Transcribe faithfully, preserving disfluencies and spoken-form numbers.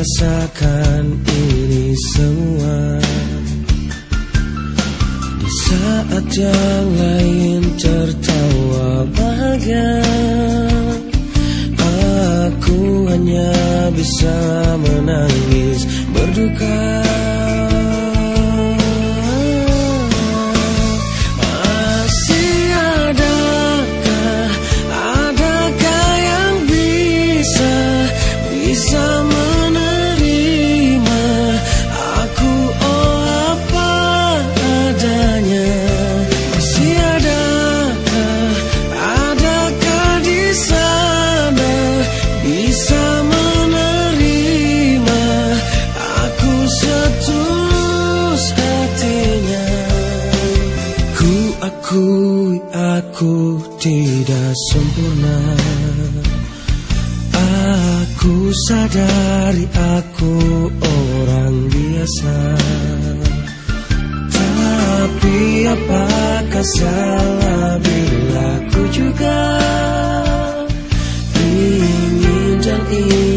merasakan ini semua. Di saat yang lain tertawa bahagia, aku hanya bisa menangis berduka. Bisa menerima aku, oh apa adanya. Masih adakah, adakah di sana bisa menerima aku setulus hatinya. Ku akui aku tidak sempurna, aku sadari aku orang biasa. Tapi apakah salah bila ku juga ingin dan ingin